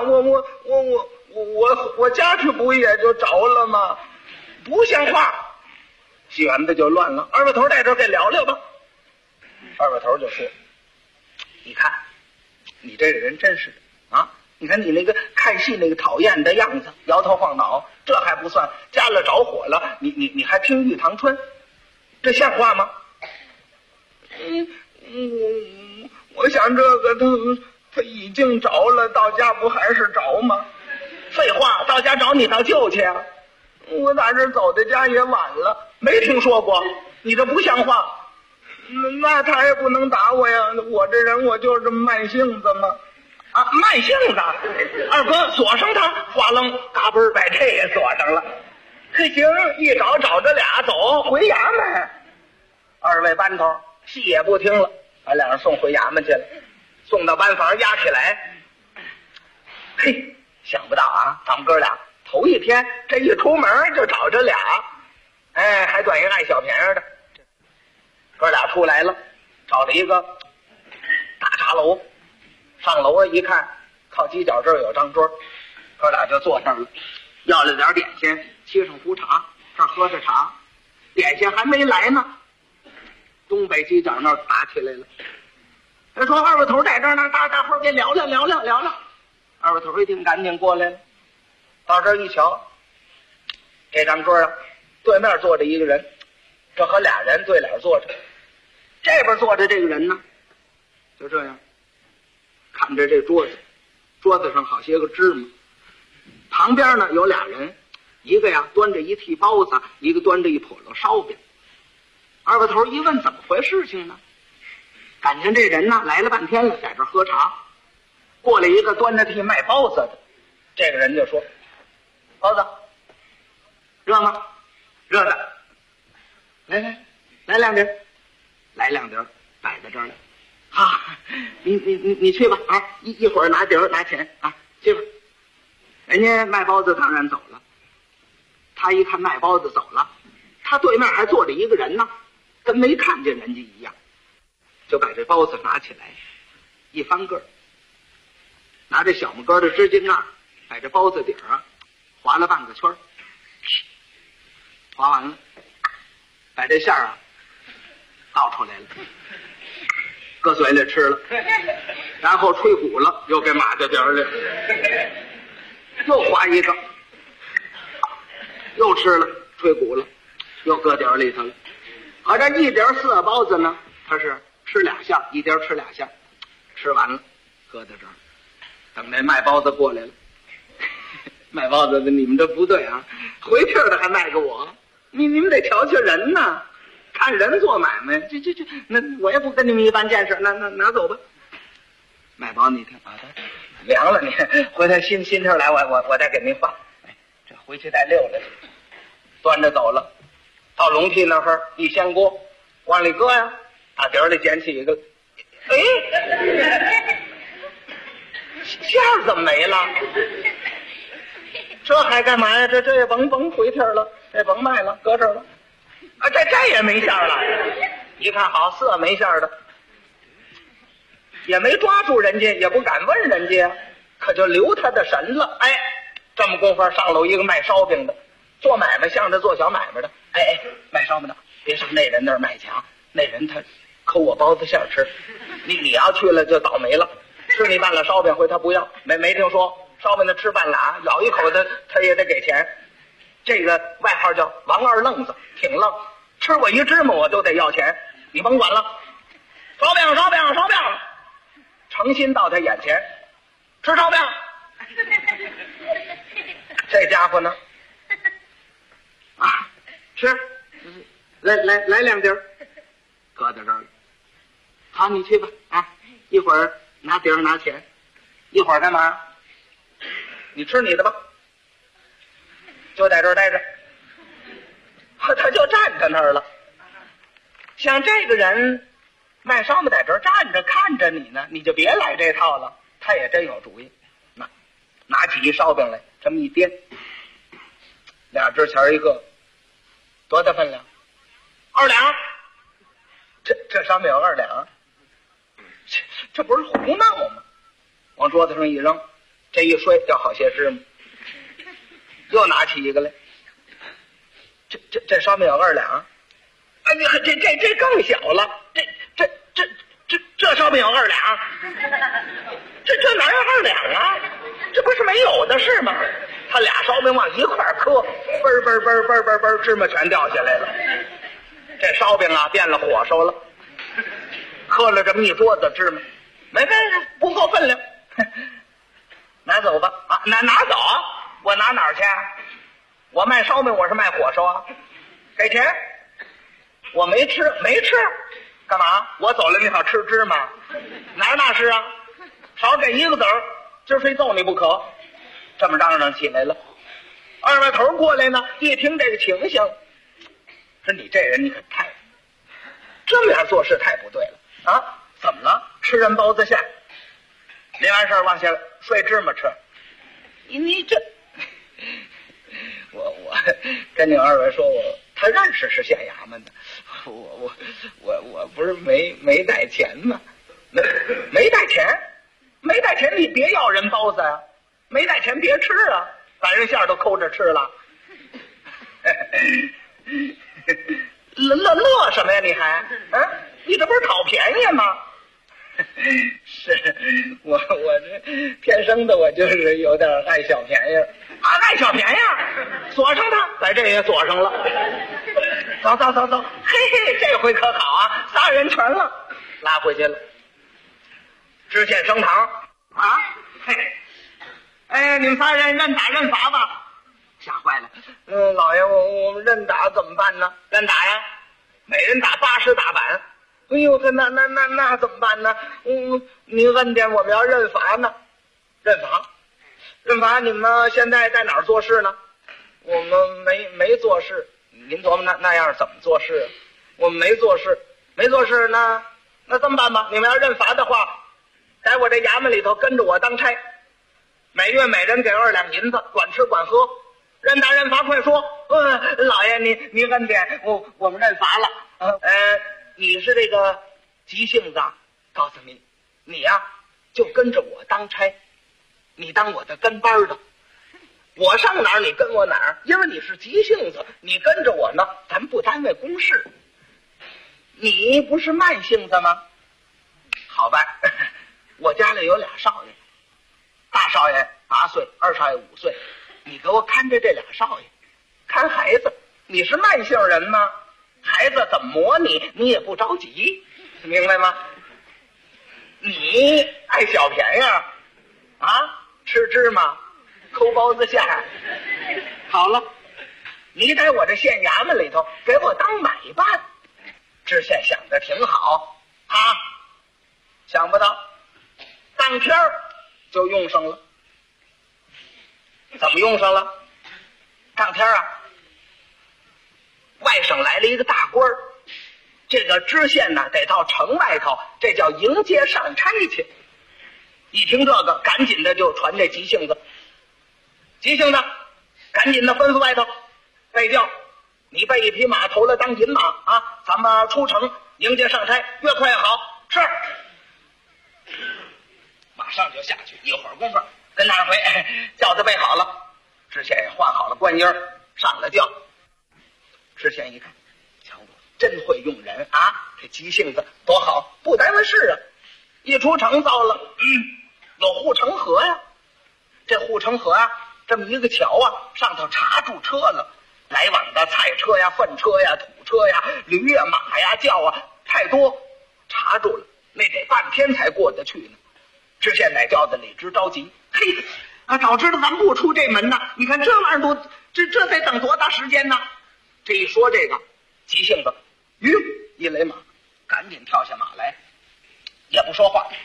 我家去不也就着了吗？不像话！戏园子就乱了。2位头在这儿给聊聊吧。2位头就说：“你看，你这个人真是的啊！你看你那个看戏那个讨厌的样子，摇头晃脑，这还不算，家了着火了，你还听《玉堂春》，这像话吗？”我想这个他已经着了，到家不还是着吗？废话，到家找你倒救去啊！我打这走的家也晚了，没听说过，你这不像话。那他也不能打我呀，我这人我就是这么慢性子嘛。啊，慢性子！二哥锁上他，哗楞嘎嘣把这也锁上了。可行，一找着俩，走回衙门。2位班头戏也不听了，把两人送回衙门去了，送到班房押起来。嘿，想不到啊，咱们哥俩头一天这一出门就找着俩，哎，还短一爱小便宜的。哥俩出来了，找了一个大茶楼，上楼一看，靠犄角这儿有张桌，哥俩就坐上了，要了点点心，沏上壶茶，这儿喝着茶，点心还没来呢，东北犄角那儿打起来了。他说2位头在这儿呢，大伙儿给聊聊。2位头一听，赶紧过来了，到这儿一瞧，这张桌啊，对面坐着一个人，这和俩人对脸坐着，这边坐着这个人呢，就这样看着这桌子，桌子上好些个芝麻，旁边呢有俩人，一个呀端着一屉包子，一个端着一笸箩烧饼。2位头一问怎么回事情呢？感情这人呢来了半天了，在这喝茶，过来一个端着屉卖包子的，这个人就说：“包子热吗？热的。来2碟，来2碟，摆在这儿了。啊，你去吧啊！一会儿拿碟儿拿钱啊，去吧。”人家卖包子当然走了，他一看卖包子走了，他对面还坐着一个人呢，跟没看见人家一样，就把这包子拿起来，一翻个儿，拿这小木疙的支巾啊， 在这包子底儿啊划了半个圈儿，划完了，把这馅儿啊倒出来了，搁嘴里吃了，然后吹鼓了，又给码在底儿里，又划一个，又吃了，吹鼓了，又搁底儿里头了。而这1碟4包子呢，它是吃2馅，1碟吃2馅，吃完了，搁在这儿，等那卖包子过来了。卖包子的，你们这不对啊，回气儿的还卖给我，你们得瞧瞧人呐，看人做买卖，那我也不跟你们一般见识，那拿走吧。卖包子你听啊，凉了，你回头新气儿来，我再给您换。这回去带溜了，端着走了，到笼屉那儿一掀锅，往里搁呀，打底儿里捡起一个，哎，馅儿怎么没了？这还干嘛呀？这也甭回气儿了，这甭卖了，搁这儿了。啊，这也没馅儿了。一看好，色没馅儿的，也没抓住人家，也不敢问人家，可就留他的神了。哎，这么功夫上楼一个卖烧饼的，做买卖向着做小买卖的。哎，卖烧饼的，别上那人那儿卖去啊，那人他抠我包子馅儿吃，你要去了就倒霉了。吃你半拉烧饼回他不要，没听说。烧饼的吃半拉，咬一口他也得给钱。这个外号叫王二愣子，挺愣，吃我一芝麻我都得要钱，你甭管了。烧饼，诚心到他眼前吃烧饼。这家伙呢，啊，吃，来2碟，搁在这儿了。好，你去吧，啊，一会儿拿碟拿钱，一会儿干嘛？你吃你的吧，就在这儿待着。他就站在那儿了。像这个人卖烧饼在这儿站着看着你呢，你就别来这套了。他也真有主意，拿起一烧饼来，这么一掂，2只钱一个，多大分量？2两。这上面有2两，这不是胡闹吗？往桌子上一扔。这一摔掉好些芝麻，又拿起一个来，这上面有2两，哎，这更小了，这上面有2两，这哪有2两啊？这不是没有的是吗？他俩烧饼往一块磕，嘣，芝麻全掉下来了。这烧饼啊变了火烧了，磕了这么一桌子芝麻，没办法，不够分量。拿走吧，啊，拿走，我拿哪儿去啊？我卖烧饼，我是卖火烧啊，给钱，我没吃，干嘛？我走了你好吃芝麻，那是啊，少给1个子儿，今儿非揍你不可。这么嚷起来了。二外头过来呢，一听这个情形，说你这人你可太这么样做事太不对了啊！怎么了？吃人包子馅，没完事儿往下摔芝麻吃，你这，我跟你二位说，他认识是县衙门的，我不是没带钱吗？没带钱，你别要人包子啊！没带钱别吃啊，把人馅都抠着吃了。乐什么呀？你还啊？你这不是讨便宜吗？是我这天生的，我就是有点爱小便宜啊，爱小便宜，锁上它，在这也锁上了。走，嘿嘿，这回可好啊，3人全了，拉回去了。知县升堂啊，嘿，哎，你们3人认打认罚吧。吓坏了，老爷，我们认打怎么办呢？认打呀，每人打80大板。哎呦，那怎么办呢？您摁点，我们要认罚呢。认罚，你们现在在哪儿做事呢？我们没做事。您琢磨那样怎么做事？我们没做事，那这么办吧？你们要认罚的话，在我这衙门里头跟着我当差，每月每人给2两银子，管吃管喝。认打认罚，快说！老爷，您摁点，我们认罚了。你是这个急性子，告诉你呀，就跟着我当差，你当我的跟班的， 我上哪儿你跟我哪儿，因为你是急性子，你跟着我呢，咱不耽误公事。你不是慢性子吗？好办，我家里有俩少爷，大少爷8岁，二少爷5岁，你给我看着这俩少爷，看孩子。你是慢性人吗？孩子怎么磨你，你也不着急，明白吗？你爱小便宜啊，吃芝麻抠包子馅，好了，你在我这县衙门里头给我当买办。知县想的挺好啊，想不到当天就用上了。怎么用上了？当天外省来了一个大官儿，这个知县呢得到城外头，这叫迎接上差去。一听这个，赶紧的就传这急性子，急性子，赶紧的吩咐外头备轿，你备一匹马头了当银马啊，咱们出城迎接上差，越快越好。是，马上就下去，一会儿功夫跟那回轿子备好了，知县也换好了官衣上了轿。知县一看，瞧我真会用人啊，这急性子多好，不耽误事啊。一出城到了，有护城河呀，这护城河这么一个桥上头查住车了，来往的菜车呀、粪车呀、土车呀、驴呀、马呀、轿太多，查住了，那得半天才过得去呢。知县在轿子里直着急，嘿，早知道咱不出这门呢，你看这玩意儿这得等多大时间呢？这一说这个急性子，一勒马，赶紧跳下马来，也不说话，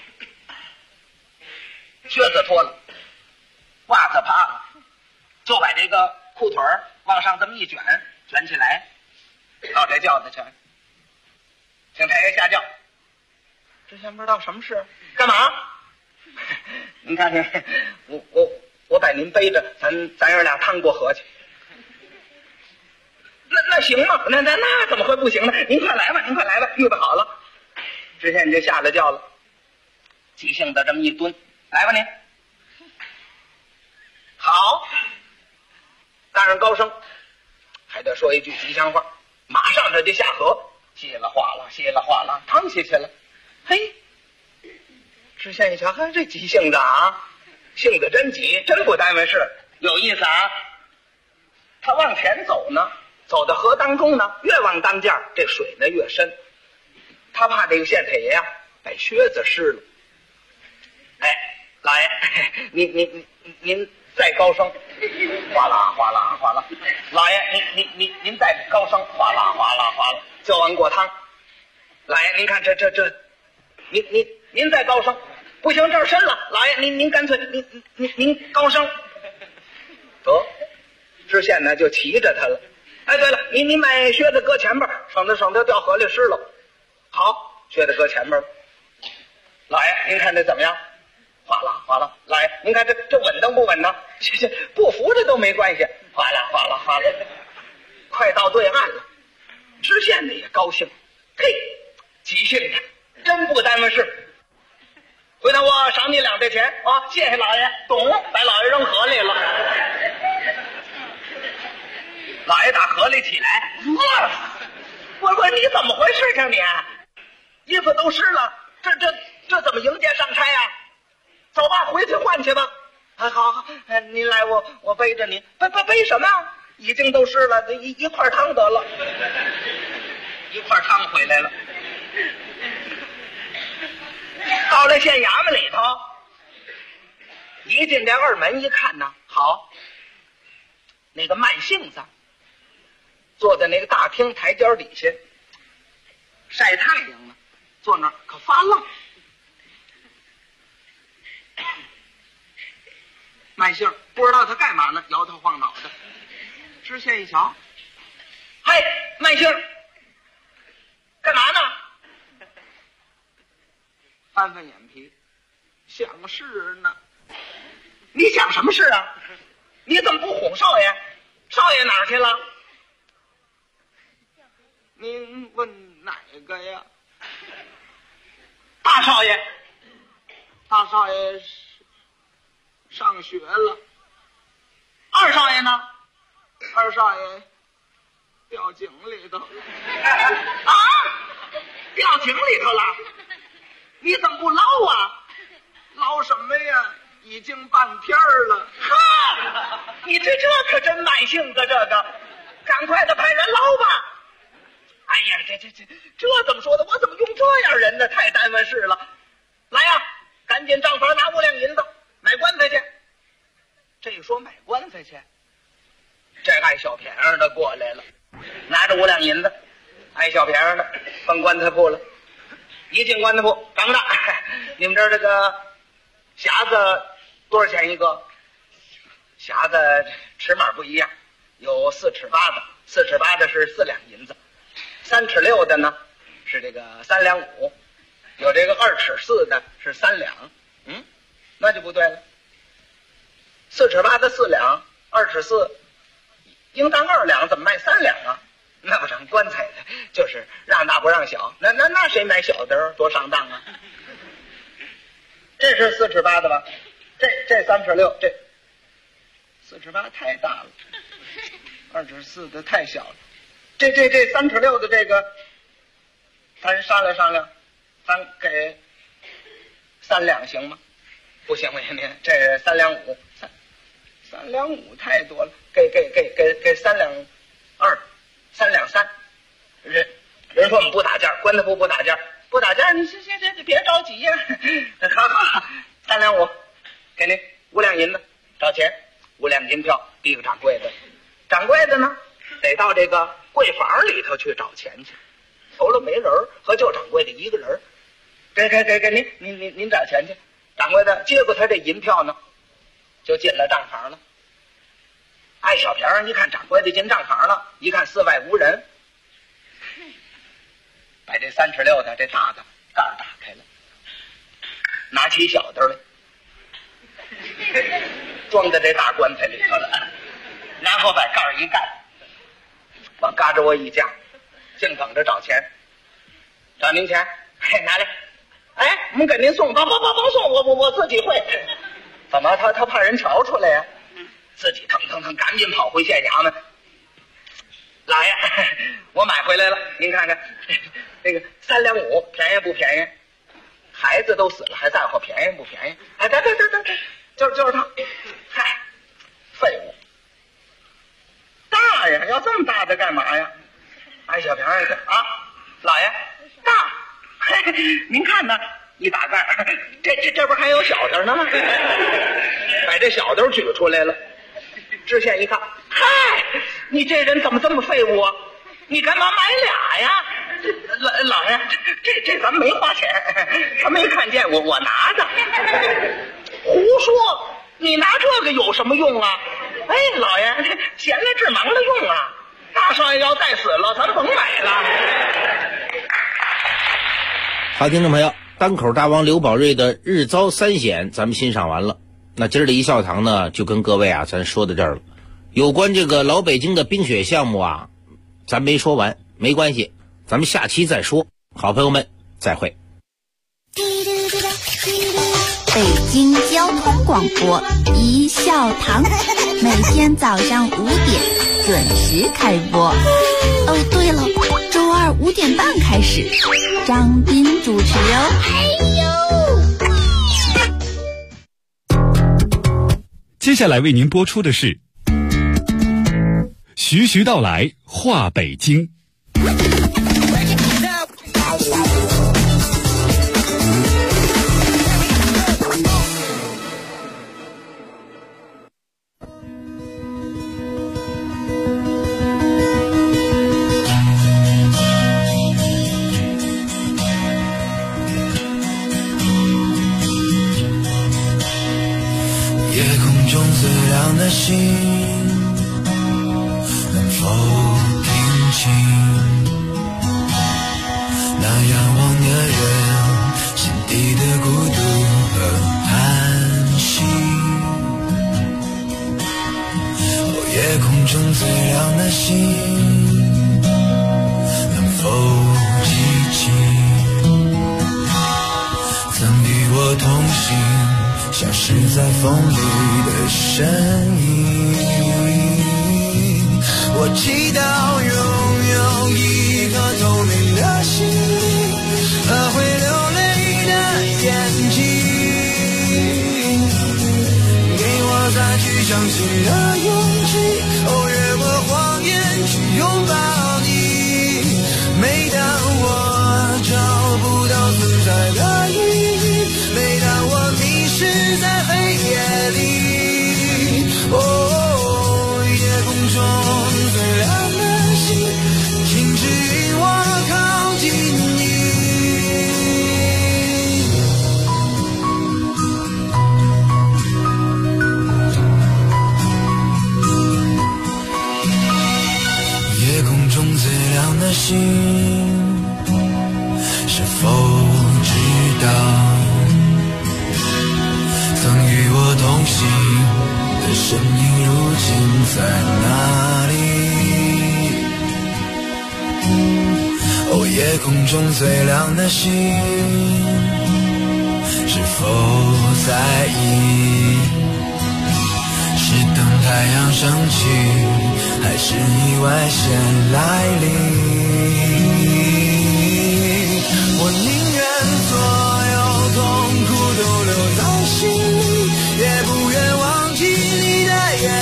靴子脱了，袜子趴了，就把这个裤腿往上这么一卷起来，到这轿子去，请太爷下轿。知县不知道什么事，干嘛？您看看，我把您背着，咱爷俩趟过河去。那行吗？那怎么会不行呢？您快来吧，预备好了。知县就下了轿了，急性子这么一蹲，来吧您。好，大人高升，还得说一句吉祥话，马上这就下河，稀了哗啦，趟下去了。嘿，知县一瞧，这急性子性子真急，真不耽误事，有意思啊。他往前走呢，走到河当中呢，越往当间这水呢越深，他怕这个县太爷把靴子湿了。哎，老爷，您再高升，哗啦，老爷您再高升，哗啦，就往过趟。老爷，您看这，您再高升，不行，这儿深了，老爷您干脆您高升。得，知县呢就骑着他了。哎，对了，您把靴子搁前边，省得掉河里湿了。好，靴子搁前边。老爷，您看这怎么样？哗啦，老爷，您看这稳当不稳当？不扶着都没关系。哗啦，快到对岸了。知县呢也高兴，嘿，急性子，真不耽误事。回头我赏你2倍钱啊！谢谢老爷，懂，把老爷扔河里了。老爷打河里起来，我你怎么回事啊你？衣服都湿了，这怎么迎接上差呀？走吧，回去换去吧。好，您来，我背着您。背什么？已经都湿了，一块汤得了。一块汤回来了。到了县衙门里头，一进这二门一看呢，好，那个慢性子坐在那个大厅台阶底下晒太阳呢，坐那儿可发愣。慢性不知道他干嘛呢，摇头晃脑的。知县一瞧，嘿，慢性干嘛呢？翻翻眼皮，想事呢。你想什么事啊？你怎么不哄少爷？少爷哪儿去了？您问哪个呀？大少爷。大少爷上学了。哦， 二少爷呢？二少爷掉井里头。啊，掉井里头了？你怎么不捞啊？捞什么呀？已经半天了。哈，你这可真卖性子，这个，赶快的派人捞吧。哎呀，这怎么说的？我怎么用这样人呢？太耽误事了。来呀，赶紧账房拿5两银子买棺材去。这一说买棺材去，这爱小便宜的过来了，拿着5两银子，爱小便宜的奔棺材铺了。一进棺材铺，张大，你们这儿这个匣子多少钱一个？匣子尺码不一样，有4尺8的，4尺8的是4两银子，3尺6的呢是这个3两5，有这个2尺4的是3两。那就不对了。4尺8的4两，2尺4，应当2两，怎么卖3两啊？那不成，棺材的就是让大不让小，那谁买小的多上当啊？这是4尺8的吧？这3尺6，这4尺8太大了，2尺4的太小了。这3尺6的这个，咱商量商量，咱给3两行吗？不行，您这3两5，3两5太多了，给3两2，3两3。人说我们不打架，棺材铺不打架，不打架，你别着急呀。好，3两5，给您5两银子，找钱，5两银票递给掌柜的。掌柜的呢，得到这个柜房里头去找钱去。投了没人，和就掌柜的一个人。给您找钱去。掌柜的接过他这银票呢，就进了账房了。爱小平一看掌柜的进账房了，一看四外无人，把这3尺6的这大的盖打开了，拿起小的来，装在这大棺材里头了，然后把盖一盖，往嘎吱窝一架，净等着找钱。找您钱，拿来。哎，我们给您送，甭送，我自己会。怎么他怕人瞧出来呀？自己腾赶紧跑回县衙门。老爷，我买回来了，您看看，那个3两5，便宜不便宜？孩子都死了，还在乎便宜不便宜？哎，对，就是他。嗨，废物！大呀，要这么大的干嘛呀？哎，小平儿啊，老爷，大。您看呢？一打盖，这不还有小的呢吗？把这小的举出来了。知县一看，嗨，你这人怎么这么废物啊？你干嘛买俩呀？老爷，这咱们没花钱，他没看见我拿的。胡说！你拿这个有什么用啊？哎，老爷，闲来治忙了用啊！大少爷要再死了，咱甭买了。 好，听众朋友，单口大王刘宝瑞的日遭3险咱们欣赏完了。那今儿的一笑堂呢，就跟各位咱说到这儿了。有关这个老北京的冰雪项目咱没说完，没关系，咱们下期再说。好朋友们，再会。 北京交通广播一笑堂，每天早上5点准时开播。哦，对了，周2 5点半开始，张斌主持哦。 接下来为您播出的是徐徐道来话北京。 心能否听清那仰望的人心底的孤独和叹息？夜空中最亮的星能否记起曾与我同行消失在风里的身影？ 我祈祷拥有一颗透明的心灵和会流泪的眼睛，给我再去相信的勇气，越过谎言去拥抱你。每当我找不到存在的意义，每当我迷失在黑夜里，夜空中最亮的星，请指引我靠近你。夜空中最亮的星，是否知道曾与我同行的身影如今在哪里？夜空中最亮的星，是否在意？是等太阳升起，还是意外先来临？我宁愿所有痛苦都留在心里，也不愿忘记你的眼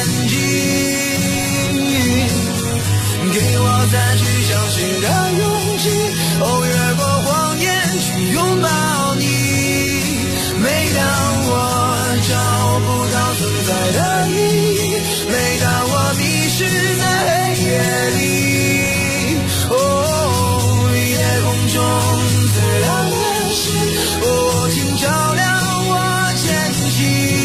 睛，给我再去相信的勇气，越过谎言去拥抱你。每当我找不到存在的意义，每当我迷失在黑夜里，夜空中最亮的星，请照亮我前行。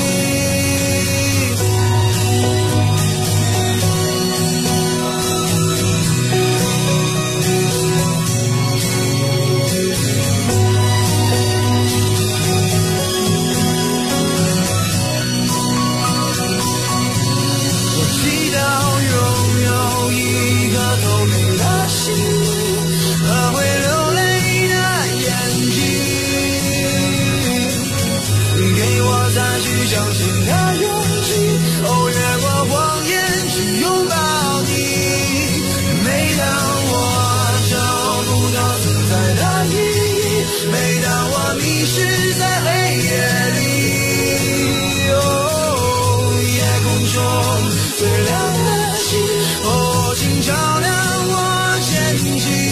相信的勇气，越过谎言去拥抱你。每当我找不到存在的意义，每当我迷失在黑夜里，夜空中最亮的星，请照亮我前行。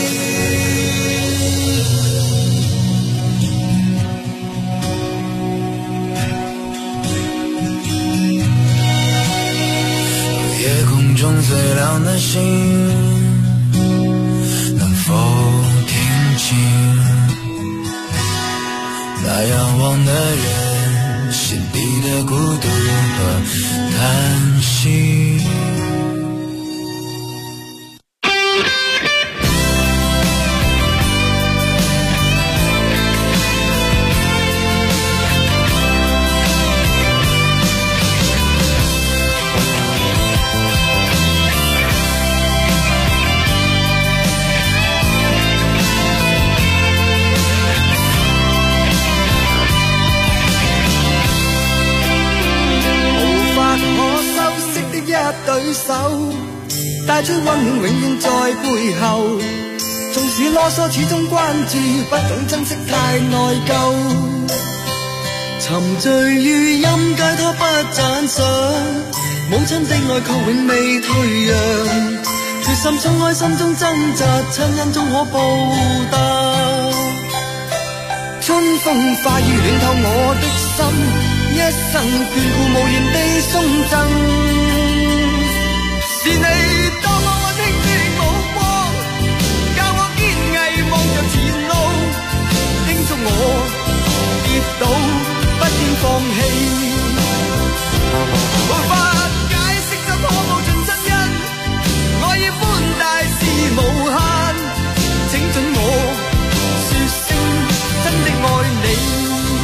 中最亮的星，能否听清那仰望的人心底的孤独和叹息？對手帶出溫暖，永遠在背後。縱使囉嗦，始終關注，不懂珍惜，太內疚。沉醉於音階，拖不讚賞。母親的愛卻永未退讓，決心衝開心中掙扎，親恩終可報答。春風化雨暖透我的心，一生眷顧無言地送贈。是你多麼溫馨的目光，教我堅毅望着前路，叮囑我跌倒不應放棄。無法解釋怎可報盡真恩，我要歡大是無限，請准我說聲真的愛你。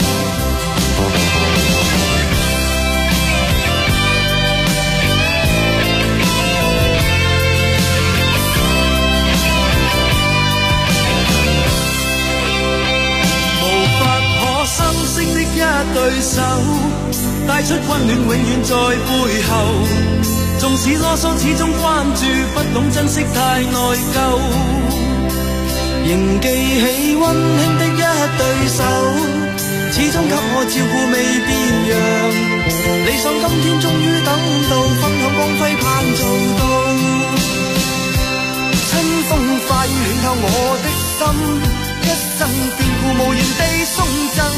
心聲的一對手，帶出溫暖永遠在背後。 縱使囉嗦，始終關注，不懂珍惜太內疚。仍記起溫馨的一對手，始終給我照顧未變樣。理想今天終於等到，分享光輝盼做到。春風化雨暖透我的心，一生眷顧無言地送贈。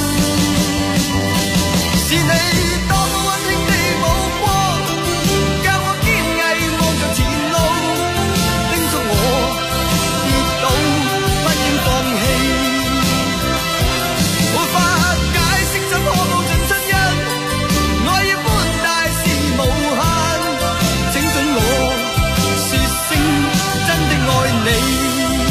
是你多麼溫馨的目光，教我堅毅望着前路，叮囑我跌倒不應放棄。無法解釋怎可報盡親恩，愛意寬大是無限，請准我說聲真的愛你。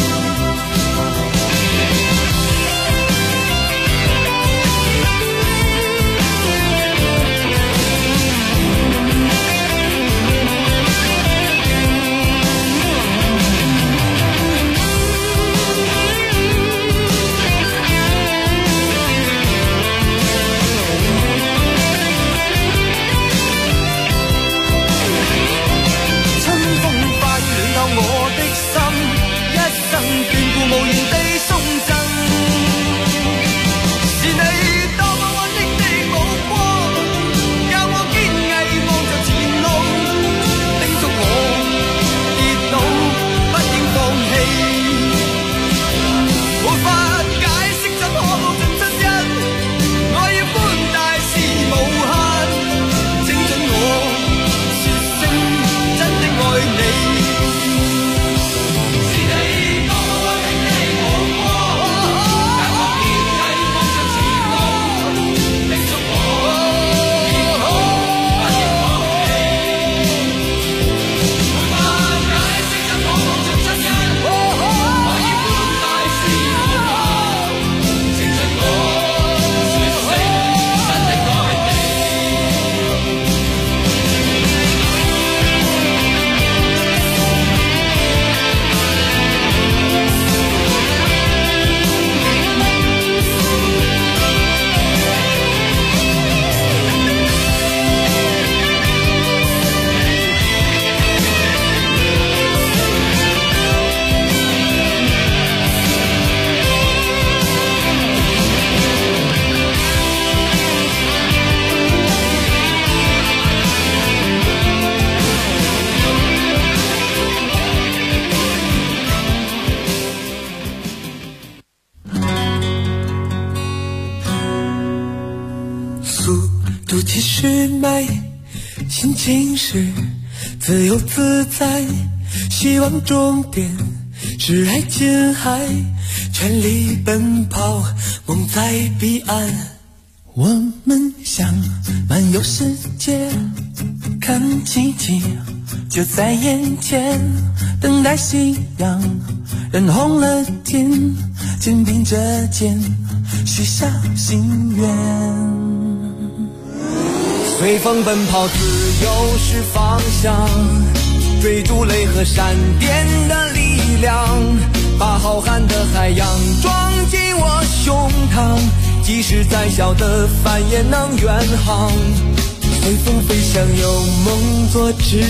心情是自由自在，希望终点是爱琴海，全力奔跑，梦在彼岸。我们想漫游世界，看奇迹就在眼前，等待夕阳染红了天，肩并着肩许下心愿。 随风奔跑，自由是方向，追逐雷和闪电的力量，把浩瀚的海洋装进我胸膛，即使再小的帆也能远航。随风飞翔，有梦做